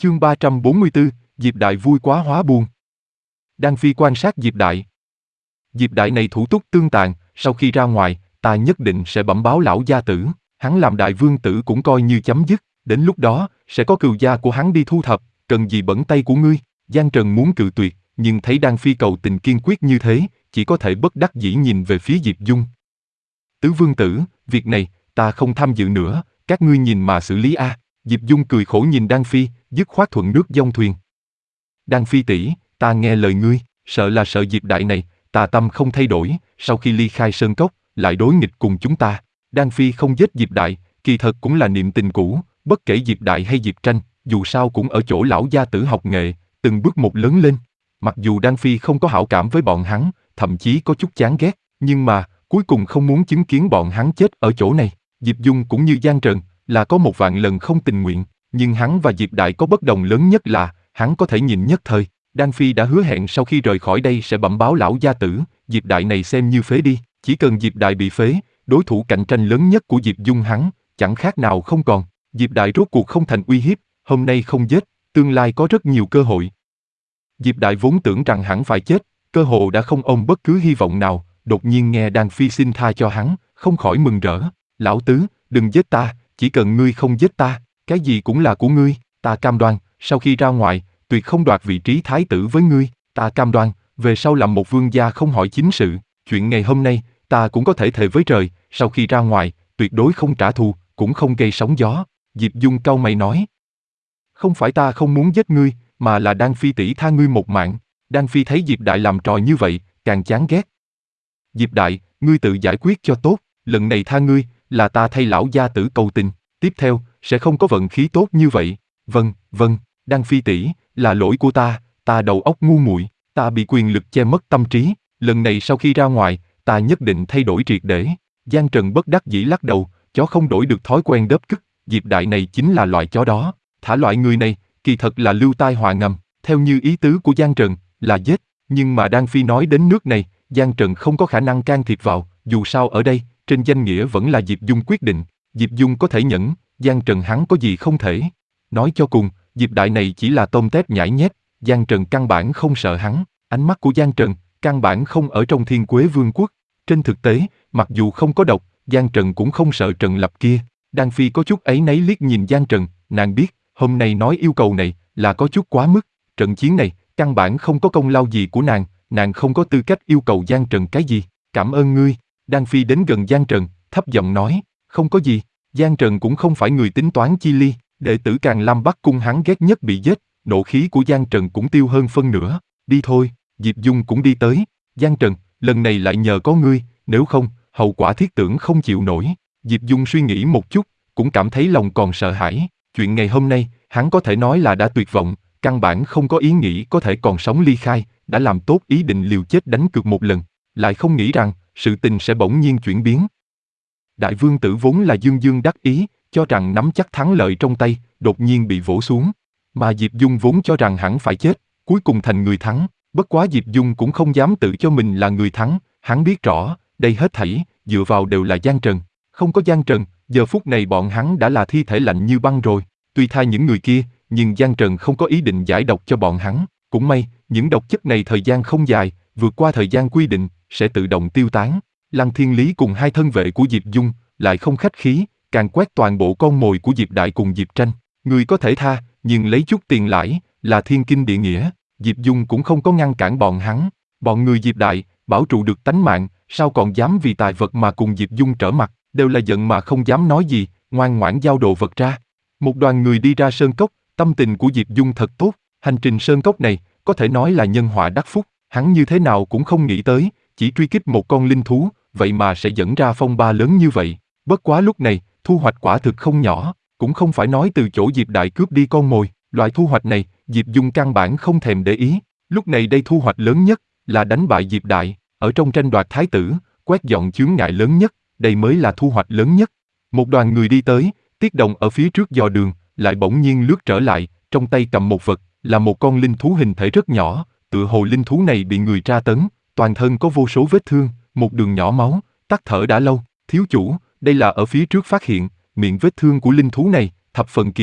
Chương 344, Diệp Đại vui quá hóa buồn. Đan Phi quan sát Diệp Đại. Diệp Đại này thủ túc tương tàn, sau khi ra ngoài, ta nhất định sẽ bẩm báo lão gia tử, hắn làm đại vương tử cũng coi như chấm dứt, đến lúc đó, sẽ có cừu gia của hắn đi thu thập, cần gì bẩn tay của ngươi. Giang Trần muốn cự tuyệt, nhưng thấy Đan Phi cầu tình kiên quyết như thế, chỉ có thể bất đắc dĩ nhìn về phía Diệp Dung. Tứ vương tử, việc này, ta không tham dự nữa, các ngươi nhìn mà xử lý a. Diệp Dung cười khổ nhìn Đan Phi, dứt khoát thuận nước dông thuyền. Đan Phi tỷ, ta nghe lời ngươi, sợ là sợ Diệp Đại này, tà tâm không thay đổi, sau khi ly khai sơn cốc, lại đối nghịch cùng chúng ta. Đan Phi không giết Diệp Đại, kỳ thật cũng là niệm tình cũ, bất kể Diệp Đại hay Diệp Tranh, dù sao cũng ở chỗ lão gia tử học nghệ, từng bước một lớn lên. Mặc dù Đan Phi không có hảo cảm với bọn hắn, thậm chí có chút chán ghét, nhưng mà, cuối cùng không muốn chứng kiến bọn hắn chết ở chỗ này. Diệp Dung cũng như Giang Trần, là có 1.000 lần không tình nguyện, nhưng hắn và Diệp Đại có bất đồng lớn nhất là, hắn có thể nhìn nhất thời. Đan Phi đã hứa hẹn sau khi rời khỏi đây sẽ bẩm báo lão gia tử, Diệp Đại này xem như phế đi, chỉ cần Diệp Đại bị phế, đối thủ cạnh tranh lớn nhất của Diệp Dung hắn, chẳng khác nào không còn. Diệp Đại rốt cuộc không thành uy hiếp, hôm nay không giết, tương lai có rất nhiều cơ hội. Diệp Đại vốn tưởng rằng hắn phải chết, cơ hồ đã không ôm bất cứ hy vọng nào, đột nhiên nghe Đan Phi xin tha cho hắn, không khỏi mừng rỡ. Lão tứ, đừng giết ta, chỉ cần ngươi không giết ta, cái gì cũng là của ngươi, ta cam đoan, sau khi ra ngoài, tuyệt không đoạt vị trí thái tử với ngươi, ta cam đoan, về sau làm một vương gia không hỏi chính sự, chuyện ngày hôm nay, ta cũng có thể thề với trời, sau khi ra ngoài, tuyệt đối không trả thù, cũng không gây sóng gió. Diệp Dung cau mày nói. Không phải ta không muốn giết ngươi, mà là Đan Phi tỷ tha ngươi một mạng. Đan Phi thấy Diệp Đại làm trò như vậy, càng chán ghét. Diệp Đại, ngươi tự giải quyết cho tốt, lần này tha ngươi, là ta thay lão gia tử cầu tình, tiếp theo, sẽ không có vận khí tốt như vậy. Vâng, Đan Phi tỷ, là lỗi của ta đầu óc ngu muội, ta bị quyền lực che mất tâm trí, lần này sau khi ra ngoài, ta nhất định thay đổi triệt để. Giang Trần bất đắc dĩ lắc đầu, chó không đổi được thói quen đớp cứt, Diệp Đại này chính là loại chó đó, thả loại người này, kỳ thật là lưu tai họa ngầm, theo như ý tứ của Giang Trần, là giết, nhưng mà Đan Phi nói đến nước này, Giang Trần không có khả năng can thiệp vào, dù sao ở đây, trên danh nghĩa vẫn là Diệp Dung quyết định, Diệp Dung có thể nhẫn, Giang Trần hắn có gì không thể. Nói cho cùng, Diệp Đại này chỉ là tôm tép nhãi nhép, Giang Trần căn bản không sợ hắn, ánh mắt của Giang Trần, căn bản không ở trong Thiên Quế Vương quốc. Trên thực tế, mặc dù không có độc, Giang Trần cũng không sợ Trần Lập kia. Đan Phi có chút áy náy liếc nhìn Giang Trần, nàng biết, hôm nay nói yêu cầu này, là có chút quá mức, trận chiến này, căn bản không có công lao gì của nàng không có tư cách yêu cầu Giang Trần cái gì, cảm ơn ngươi. Đan Phi đến gần Giang Trần, thấp giọng nói, không có gì, Giang Trần cũng không phải người tính toán chi ly, đệ tử Càn Lam Bắc cung hắn ghét nhất bị giết, nộ khí của Giang Trần cũng tiêu hơn phân nửa, đi thôi. Diệp Dung cũng đi tới, Giang Trần, lần này lại nhờ có ngươi, nếu không, hậu quả thiết tưởng không chịu nổi. Diệp Dung suy nghĩ một chút, cũng cảm thấy lòng còn sợ hãi, chuyện ngày hôm nay, hắn có thể nói là đã tuyệt vọng, căn bản không có ý nghĩ có thể còn sống ly khai, đã làm tốt ý định liều chết đánh cược một lần, lại không nghĩ rằng, sự tình sẽ bỗng nhiên chuyển biến. Đại vương tử vốn là dương dương đắc ý, cho rằng nắm chắc thắng lợi trong tay, đột nhiên bị vỗ xuống. Mà Diệp Dung vốn cho rằng hẳn phải chết, cuối cùng thành người thắng. Bất quá Diệp Dung cũng không dám tự cho mình là người thắng, hắn biết rõ, đây hết thảy, dựa vào đều là Giang Trần. Không có Giang Trần, giờ phút này bọn hắn đã là thi thể lạnh như băng rồi. Tuy tha những người kia, nhưng Giang Trần không có ý định giải độc cho bọn hắn. Cũng may, những độc chất này thời gian không dài, vượt qua thời gian quy định, sẽ tự động tiêu tán. Lăng Thiên Lý cùng hai thân vệ của Diệp Dung, lại không khách khí, càng quét toàn bộ con mồi của Diệp Đại cùng Diệp Tranh. Người có thể tha, nhưng lấy chút tiền lãi, là thiên kinh địa nghĩa. Diệp Dung cũng không có ngăn cản bọn hắn. Bọn người Diệp Đại, bảo trụ được tánh mạng, sao còn dám vì tài vật mà cùng Diệp Dung trở mặt, đều là giận mà không dám nói gì, ngoan ngoãn giao đồ vật ra. Một đoàn người đi ra sơn cốc, tâm tình của Diệp Dung thật tốt, hành trình sơn cốc này, có thể nói là nhân họa đắc phúc, hắn như thế nào cũng không nghĩ tới, chỉ truy kích một con linh thú, vậy mà sẽ dẫn ra phong ba lớn như vậy. Bất quá lúc này, thu hoạch quả thực không nhỏ, cũng không phải nói từ chỗ Diệp Đại cướp đi con mồi, loại thu hoạch này, Diệp Dung căn bản không thèm để ý. Lúc này đây thu hoạch lớn nhất, là đánh bại Diệp Đại, ở trong tranh đoạt thái tử, quét dọn chướng ngại lớn nhất, đây mới là thu hoạch lớn nhất. Một đoàn người đi tới, Tiết Đồng ở phía trước dò đường, lại bỗng nhiên lướt trở lại, trong tay cầm một vật, là một con linh thú hình thể rất nhỏ, tựa hồ linh thú này bị người tra tấn, toàn thân có vô số vết thương, một đường nhỏ máu, tắc thở đã lâu. Thiếu chủ, đây là ở phía trước phát hiện, miệng vết thương của linh thú này, thập phần kỳ quặc.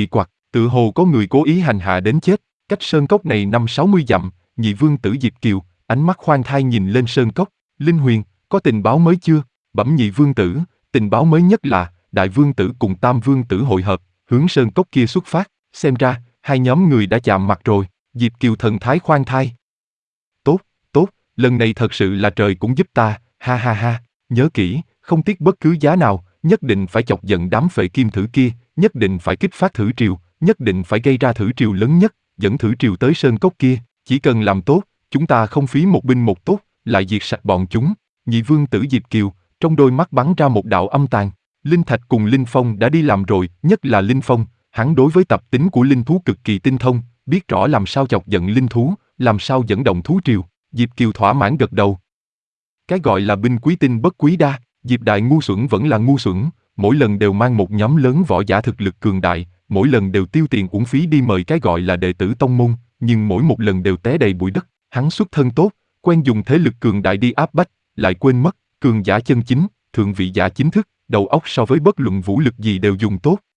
Tự hồ có người cố ý hành hạ đến chết. Cách sơn cốc này 50-60 dặm, nhị vương tử Diệp Kiều, ánh mắt khoan thai nhìn lên sơn cốc. Linh Huyền, có tình báo mới chưa? Bẩm nhị vương tử, tình báo mới nhất là, đại vương tử cùng tam vương tử hội hợp, hướng sơn cốc kia xuất phát. Xem ra, hai nhóm người đã chạm mặt rồi. Diệp Kiều thần thái khoan thai. Tốt, tốt, lần này thật sự là trời cũng giúp ta, ha ha ha. Nhớ kỹ, không tiếc bất cứ giá nào, nhất định phải chọc giận đám phệ kim thử kia, nhất định phải kích phát thử triều, nhất định phải gây ra thử triều lớn nhất, dẫn thử triều tới sơn cốc kia. Chỉ cần làm tốt, chúng ta không phí một binh một tốt, lại diệt sạch bọn chúng. Nhị vương tử Diệp Kiều, trong đôi mắt bắn ra một đạo âm tàn. Linh Thạch cùng Linh Phong đã đi làm rồi, nhất là Linh Phong, hắn đối với tập tính của linh thú cực kỳ tinh thông, biết rõ làm sao chọc giận linh thú, làm sao dẫn động thú triều. Diệp Kiều thỏa mãn gật đầu. Cái gọi là binh quý tinh bất quý đa, Diệp Đại ngu xuẩn vẫn là ngu xuẩn, mỗi lần đều mang một nhóm lớn võ giả thực lực cường đại, mỗi lần đều tiêu tiền uổng phí đi mời cái gọi là đệ tử tông môn, nhưng mỗi một lần đều té đầy bụi đất. Hắn xuất thân tốt, quen dùng thế lực cường đại đi áp bách, lại quên mất, cường giả chân chính, thượng vị giả chính thức, đầu óc so với bất luận vũ lực gì đều dùng tốt,